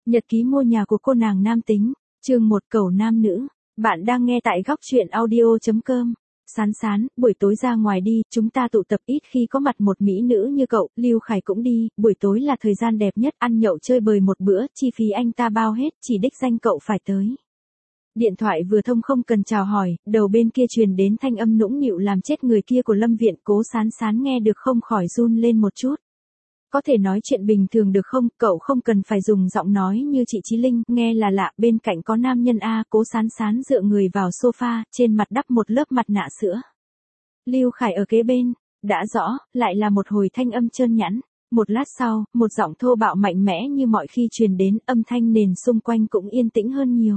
Nhật ký mua nhà của cô nàng nam tính, chương 1 cầu nam nữ. Bạn đang nghe tại góc truyện audio.com. Sán sán, buổi tối ra ngoài đi, chúng ta tụ tập ít khi có mặt một mỹ nữ như cậu, Lưu Khải cũng đi, buổi tối là thời gian đẹp nhất, ăn nhậu chơi bời một bữa, chi phí anh ta bao hết, chỉ đích danh cậu phải tới. Điện thoại vừa thông không cần chào hỏi, đầu bên kia truyền đến thanh âm nũng nịu làm chết người kia của Lâm Viện. Cố Sán Sán nghe được không khỏi run lên một chút. Có thể nói chuyện bình thường được không, cậu không cần phải dùng giọng nói như chị Chí Linh, nghe là lạ, bên cạnh có nam nhân a. Cố Sán Sán dựa người vào sofa, trên mặt đắp một lớp mặt nạ sữa. Lưu Khải ở kế bên, đã rõ, lại là một hồi thanh âm trơn nhẵn. Một lát sau, một giọng thô bạo mạnh mẽ như mọi khi truyền đến, âm thanh nền xung quanh cũng yên tĩnh hơn nhiều.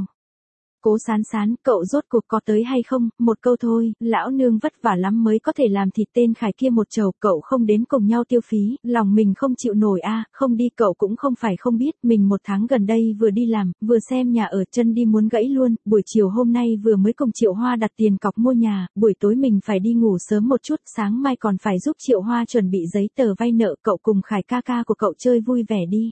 Cố Sán Sán, cậu rốt cuộc có tới hay không, một câu thôi, lão nương vất vả lắm mới có thể làm thịt tên Khải kia một chầu, cậu không đến cùng nhau tiêu phí, lòng mình không chịu nổi a. Không đi cậu cũng không phải không biết, mình một tháng gần đây vừa đi làm, vừa xem nhà ở, chân đi muốn gãy luôn, buổi chiều hôm nay vừa mới cùng Triệu Hoa đặt tiền cọc mua nhà, buổi tối mình phải đi ngủ sớm một chút, sáng mai còn phải giúp Triệu Hoa chuẩn bị giấy tờ vay nợ, cậu cùng Khải ca ca của cậu chơi vui vẻ đi.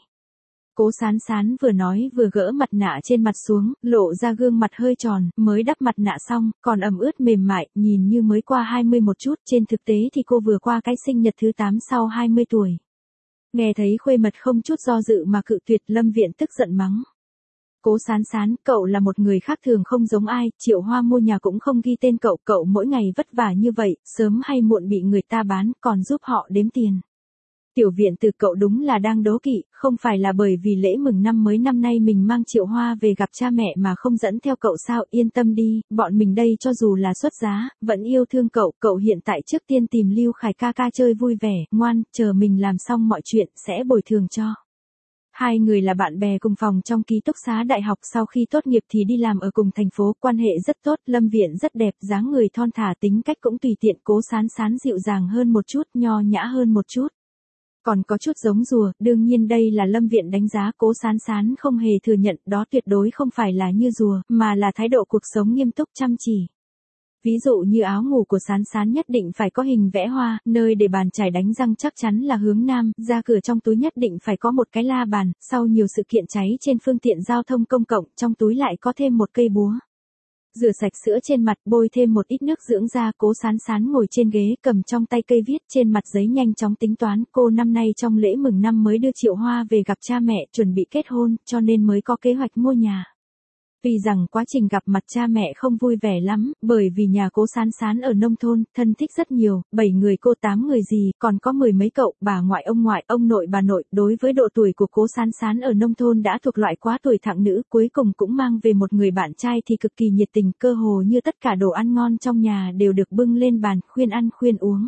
Cố Sán Sán vừa nói vừa gỡ mặt nạ trên mặt xuống, lộ ra gương mặt hơi tròn, mới đắp mặt nạ xong, còn ẩm ướt mềm mại, nhìn như mới qua 20 một chút, trên thực tế thì cô vừa qua cái sinh nhật thứ 8 sau 20 tuổi. Nghe thấy khuê mật không chút do dự mà cự tuyệt, Lâm Viện tức giận mắng. Cố Sán Sán, cậu là một người khác thường không giống ai, Triệu Hoa mua nhà cũng không ghi tên cậu, cậu mỗi ngày vất vả như vậy, sớm hay muộn bị người ta bán, còn giúp họ đếm tiền. Tiểu Viện từ cậu đúng là đang đố kỵ, không phải là bởi vì lễ mừng năm mới năm nay mình mang Triệu Hoa về gặp cha mẹ mà không dẫn theo cậu sao, yên tâm đi, bọn mình đây cho dù là xuất giá, vẫn yêu thương cậu, cậu hiện tại trước tiên tìm Lưu Khải ca ca chơi vui vẻ, ngoan, chờ mình làm xong mọi chuyện, sẽ bồi thường cho. Hai người là bạn bè cùng phòng trong ký túc xá đại học, sau khi tốt nghiệp thì đi làm ở cùng thành phố, quan hệ rất tốt, Lâm Viện rất đẹp, dáng người thon thả, tính cách cũng tùy tiện, Cố Sán Sán dịu dàng hơn một chút, nho nhã hơn một chút. Còn có chút giống rùa, đương nhiên đây là Lâm Viện đánh giá, Cố Sán Sán không hề thừa nhận, đó tuyệt đối không phải là như rùa, mà là thái độ cuộc sống nghiêm túc chăm chỉ. Ví dụ như áo ngủ của Sán Sán nhất định phải có hình vẽ hoa, nơi để bàn chải đánh răng chắc chắn là hướng nam, ra cửa trong túi nhất định phải có một cái la bàn, sau nhiều sự kiện cháy trên phương tiện giao thông công cộng, trong túi lại có thêm một cây búa. Rửa sạch sữa trên mặt, bôi thêm một ít nước dưỡng da. Cố Sán Sán ngồi trên ghế, cầm trong tay cây viết, trên mặt giấy nhanh chóng tính toán, cô năm nay trong lễ mừng năm mới đưa Triệu Hoa về gặp cha mẹ, chuẩn bị kết hôn, cho nên mới có kế hoạch mua nhà. Vì rằng quá trình gặp mặt cha mẹ không vui vẻ lắm, bởi vì nhà Cố Sán Sán ở nông thôn, thân thích rất nhiều, 7 người cô 8 người gì, còn có 10 mấy cậu, bà ngoại, ông nội, bà nội, đối với độ tuổi của Cố Sán Sán ở nông thôn đã thuộc loại quá tuổi thặng nữ, cuối cùng cũng mang về một người bạn trai thì cực kỳ nhiệt tình, cơ hồ như tất cả đồ ăn ngon trong nhà đều được bưng lên bàn, khuyên ăn khuyên uống.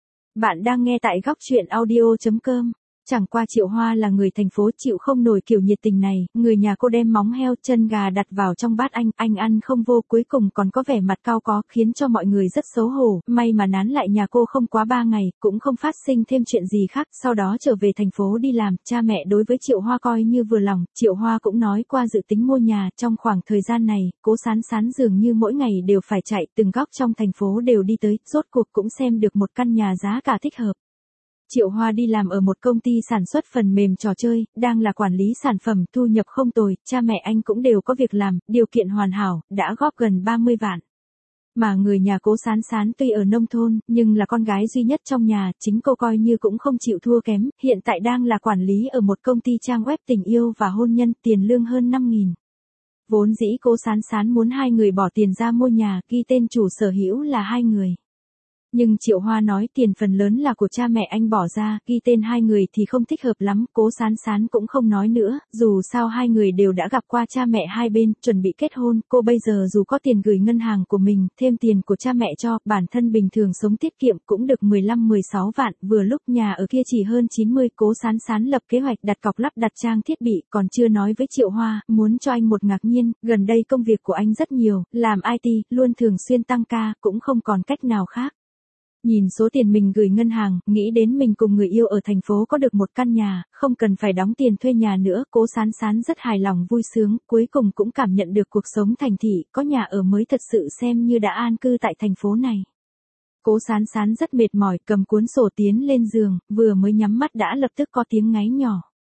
Bạn đang nghe tại góc truyện audio.com. Chẳng qua Triệu Hoa là người thành phố, chịu không nổi kiểu nhiệt tình này, người nhà cô đem móng heo, chân gà đặt vào trong bát anh ăn không vô, cuối cùng còn có vẻ mặt cau có, khiến cho mọi người rất xấu hổ, may mà nán lại nhà cô không quá 3 ngày, cũng không phát sinh thêm chuyện gì khác, sau đó trở về thành phố đi làm, cha mẹ đối với Triệu Hoa coi như vừa lòng, Triệu Hoa cũng nói qua dự tính mua nhà, trong khoảng thời gian này, Cố Sán Sán dường như mỗi ngày đều phải chạy, từng góc trong thành phố đều đi tới, rốt cuộc cũng xem được một căn nhà giá cả thích hợp. Triệu Hoa đi làm ở một công ty sản xuất phần mềm trò chơi, đang là quản lý sản phẩm, thu nhập không tồi, cha mẹ anh cũng đều có việc làm, điều kiện hoàn hảo, đã góp gần 30 vạn. Mà người nhà Cố Sán Sán tuy ở nông thôn, nhưng là con gái duy nhất trong nhà, chính cô coi như cũng không chịu thua kém, hiện tại đang là quản lý ở một công ty trang web tình yêu và hôn nhân, tiền lương hơn 5.000. Vốn dĩ Cố Sán Sán muốn hai người bỏ tiền ra mua nhà, ghi tên chủ sở hữu là hai người. Nhưng Triệu Hoa nói tiền phần lớn là của cha mẹ anh bỏ ra, ghi tên hai người thì không thích hợp lắm, Cố Sán Sán cũng không nói nữa, dù sao hai người đều đã gặp qua cha mẹ hai bên, chuẩn bị kết hôn, cô bây giờ dù có tiền gửi ngân hàng của mình, thêm tiền của cha mẹ cho, bản thân bình thường sống tiết kiệm cũng được 15-16 vạn, vừa lúc nhà ở kia chỉ hơn 90, Cố Sán Sán lập kế hoạch đặt cọc lắp đặt trang thiết bị, còn chưa nói với Triệu Hoa, muốn cho anh một ngạc nhiên, gần đây công việc của anh rất nhiều, làm IT, luôn thường xuyên tăng ca, cũng không còn cách nào khác. Nhìn số tiền mình gửi ngân hàng, nghĩ đến mình cùng người yêu ở thành phố có được một căn nhà, không cần phải đóng tiền thuê nhà nữa, Cố Sán Sán rất hài lòng vui sướng, cuối cùng cũng cảm nhận được cuộc sống thành thị, có nhà ở mới thật sự xem như đã an cư tại thành phố này. Cố Sán Sán rất mệt mỏi, cầm cuốn sổ tiến lên giường, vừa mới nhắm mắt đã lập tức có tiếng ngáy nhỏ.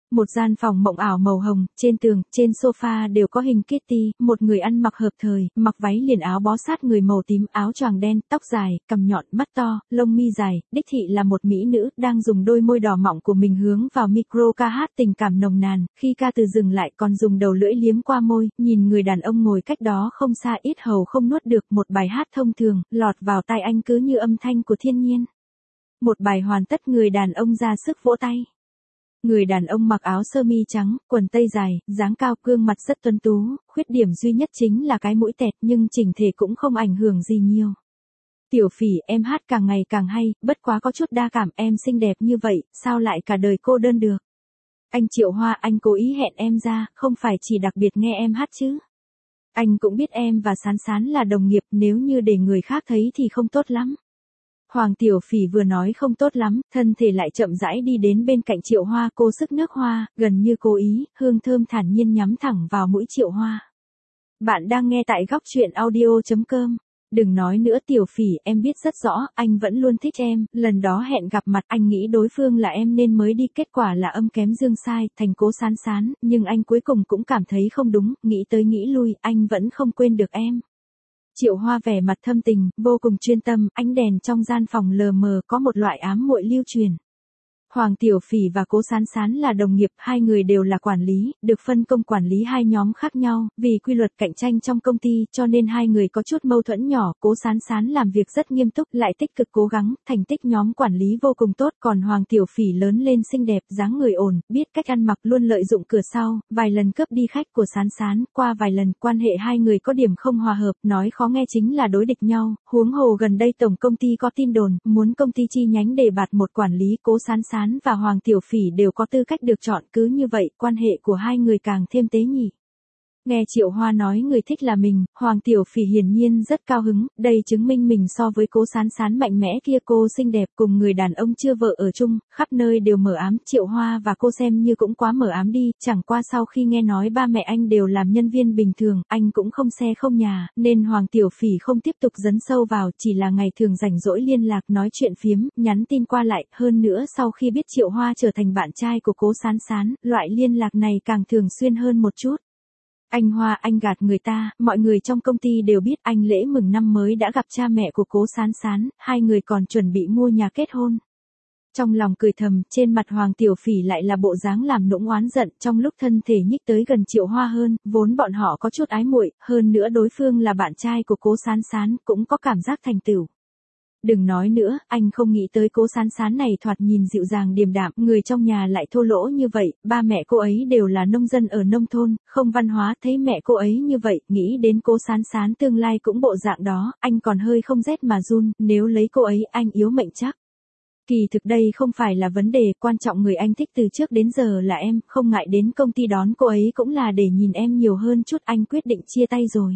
Một gian phòng mộng ảo màu hồng, trên tường, trên sofa đều có hình Kitty, một người ăn mặc hợp thời, mặc váy liền áo bó sát người màu tím, áo choàng đen, tóc dài, cằm nhọn, mắt to, lông mi dài, đích thị là một mỹ nữ, đang dùng đôi môi đỏ mọng của mình hướng vào micro ca hát tình cảm nồng nàn, khi ca từ dừng lại còn dùng đầu lưỡi liếm qua môi, nhìn người đàn ông ngồi cách đó không xa ít hầu không nuốt được một bài hát thông thường, lọt vào tai anh cứ như âm thanh của thiên nhiên. Một bài hoàn tất người đàn ông ra sức vỗ tay. Người đàn ông mặc áo sơ mi trắng, quần tây dài, dáng cao, gương mặt rất tuấn tú, khuyết điểm duy nhất chính là cái mũi tẹt nhưng chỉnh thể cũng không ảnh hưởng gì nhiều. Tiểu Phỉ, em hát càng ngày càng hay, bất quá có chút đa cảm, em xinh đẹp như vậy, sao lại cả đời cô đơn được? Anh Triệu Hoa, anh cố ý hẹn em ra, không phải chỉ đặc biệt nghe em hát chứ? Anh cũng biết em và Sán Sán là đồng nghiệp, nếu như để người khác thấy thì không tốt lắm. Hoàng Tiểu Phỉ vừa nói không tốt lắm, thân thể lại chậm rãi đi đến bên cạnh Triệu Hoa, cô sức nước hoa, gần như cố ý, hương thơm thản nhiên nhắm thẳng vào mũi Triệu Hoa. Bạn đang nghe tại góc truyện audio.com. Đừng nói nữa Tiểu Phỉ, em biết rất rõ, anh vẫn luôn thích em, lần đó hẹn gặp mặt anh nghĩ đối phương là em nên mới đi, kết quả là âm kém dương sai, thành Cố Sán Sán, nhưng anh cuối cùng cũng cảm thấy không đúng, nghĩ tới nghĩ lui, anh vẫn không quên được em. Triệu Hoa vẻ mặt thâm tình, vô cùng chuyên tâm, ánh đèn trong gian phòng lờ mờ có một loại ám muội lưu truyền. Hoàng Tiểu Phỉ và Cố Sán Sán là đồng nghiệp, hai người đều là quản lý, được phân công quản lý hai nhóm khác nhau, vì quy luật cạnh tranh trong công ty cho nên hai người có chút mâu thuẫn nhỏ, Cố Sán Sán làm việc rất nghiêm túc, lại tích cực cố gắng, thành tích nhóm quản lý vô cùng tốt, còn Hoàng Tiểu Phỉ lớn lên xinh đẹp, dáng người ổn, biết cách ăn mặc, luôn lợi dụng cửa sau, vài lần cướp đi khách của Sán Sán, qua vài lần quan hệ hai người có điểm không hòa hợp, nói khó nghe chính là đối địch nhau, huống hồ gần đây tổng công ty có tin đồn, muốn công ty chi nhánh đề bạt một quản lý, Cố Sán Sán và Hoàng Tiểu Phỉ đều có tư cách được chọn, cứ như vậy, quan hệ của hai người càng thêm tế nhị. Nghe Triệu Hoa nói người thích là mình, Hoàng Tiểu Phỉ hiển nhiên rất cao hứng, đây chứng minh mình so với Cố Sán Sán mạnh mẽ kia, cô xinh đẹp cùng người đàn ông chưa vợ ở chung, khắp nơi đều mờ ám, Triệu Hoa và cô xem như cũng quá mờ ám đi, chẳng qua sau khi nghe nói ba mẹ anh đều làm nhân viên bình thường, anh cũng không xe không nhà, nên Hoàng Tiểu Phỉ không tiếp tục dấn sâu vào, chỉ là ngày thường rảnh rỗi liên lạc nói chuyện phiếm, nhắn tin qua lại, hơn nữa sau khi biết Triệu Hoa trở thành bạn trai của Cố Sán Sán, loại liên lạc này càng thường xuyên hơn một chút. Anh Hoa, anh gạt người ta, mọi người trong công ty đều biết anh lễ mừng năm mới đã gặp cha mẹ của Cố Sán Sán, hai người còn chuẩn bị mua nhà kết hôn. Trong lòng cười thầm, trên mặt Hoàng Tiểu Phỉ lại là bộ dáng làm nũng oán giận, trong lúc thân thể nhích tới gần Triệu Hoa hơn, vốn bọn họ có chút ái muội, hơn nữa đối phương là bạn trai của Cố Sán Sán, cũng có cảm giác thành tựu. Đừng nói nữa, anh không nghĩ tới Cố Sán Sán này thoạt nhìn dịu dàng điềm đạm, người trong nhà lại thô lỗ như vậy, ba mẹ cô ấy đều là nông dân ở nông thôn, không văn hóa, thấy mẹ cô ấy như vậy, nghĩ đến Cố Sán Sán tương lai cũng bộ dạng đó, anh còn hơi không rét mà run, nếu lấy cô ấy anh yếu mệnh chắc. Kỳ thực đây không phải là vấn đề, quan trọng người anh thích từ trước đến giờ là em, không ngại đến công ty đón cô ấy cũng là để nhìn em nhiều hơn chút, anh quyết định chia tay rồi.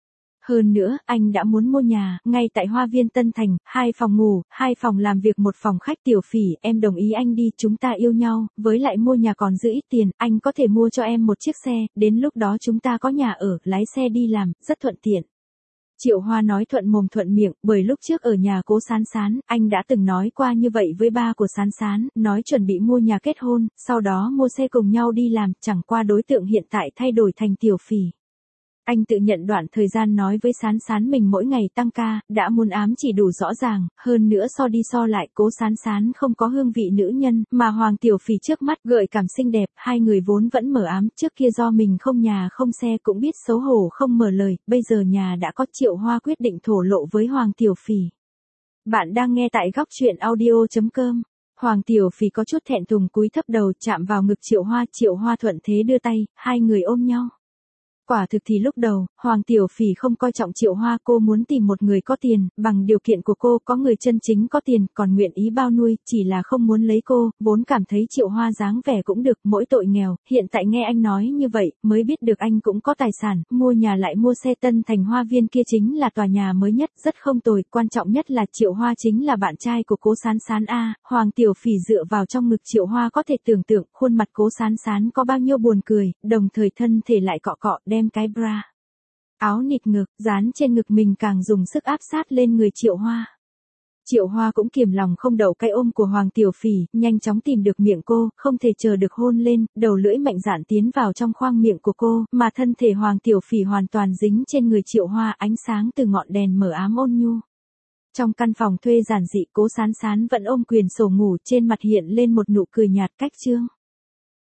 Hơn nữa, anh đã muốn mua nhà, ngay tại Hoa Viên Tân Thành, 2 phòng ngủ, 2 phòng làm việc, 1 phòng khách. Tiểu Phỉ, em đồng ý anh đi, chúng ta yêu nhau, với lại mua nhà còn giữ ít tiền, anh có thể mua cho em một chiếc xe, đến lúc đó chúng ta có nhà ở, lái xe đi làm, rất thuận tiện. Triệu Hoa nói thuận mồm thuận miệng, bởi lúc trước ở nhà Cố Sán Sán, anh đã từng nói qua như vậy với ba của Sán Sán, nói chuẩn bị mua nhà kết hôn, sau đó mua xe cùng nhau đi làm, chẳng qua đối tượng hiện tại thay đổi thành Tiểu Phỉ. Anh tự nhận đoạn thời gian nói với Sán Sán mình mỗi ngày tăng ca, đã muốn ám chỉ đủ rõ ràng, hơn nữa so đi so lại Cố Sán Sán không có hương vị nữ nhân, mà Hoàng Tiểu Phỉ trước mắt gợi cảm xinh đẹp, hai người vốn vẫn mờ ám, trước kia do mình không nhà không xe cũng biết xấu hổ không mở lời, bây giờ nhà đã có, Triệu Hoa quyết định thổ lộ với Hoàng Tiểu Phỉ. Bạn đang nghe tại góc truyện audio.com. Hoàng Tiểu Phỉ có chút thẹn thùng cúi thấp đầu chạm vào ngực Triệu Hoa thuận thế đưa tay, hai người ôm nhau. Quả thực thì lúc đầu, Hoàng Tiểu Phỉ không coi trọng Triệu Hoa, cô muốn tìm một người có tiền, bằng điều kiện của cô có người chân chính có tiền, còn nguyện ý bao nuôi, chỉ là không muốn lấy cô, vốn cảm thấy Triệu Hoa dáng vẻ cũng được, mỗi tội nghèo, hiện tại nghe anh nói như vậy, mới biết được anh cũng có tài sản, mua nhà lại mua xe. Tân Thành Hoa Viên kia chính là tòa nhà mới nhất, rất không tồi, quan trọng nhất là Triệu Hoa chính là bạn trai của Cố Sán Sán a. Hoàng Tiểu Phỉ dựa vào trong ngực Triệu Hoa có thể tưởng tượng, khuôn mặt Cố Sán Sán có bao nhiêu buồn cười, đồng thời thân thể lại cọ cọ, đem cái bra áo nịt ngực dán trên ngực mình càng dùng sức áp sát lên người Triệu Hoa. Triệu Hoa cũng kiềm lòng không đậu cái ôm của Hoàng Tiểu Phỉ, nhanh chóng tìm được miệng cô, không thể chờ được hôn lên, đầu lưỡi mạnh dạn tiến vào trong khoang miệng của cô, mà thân thể Hoàng Tiểu Phỉ hoàn toàn dính trên người Triệu Hoa, ánh sáng từ ngọn đèn mở ám ôn nhu. Trong căn phòng thuê giản dị, Cố Sán Sán vẫn ôm quyền sổ ngủ, trên mặt hiện lên một nụ cười nhạt cách trương.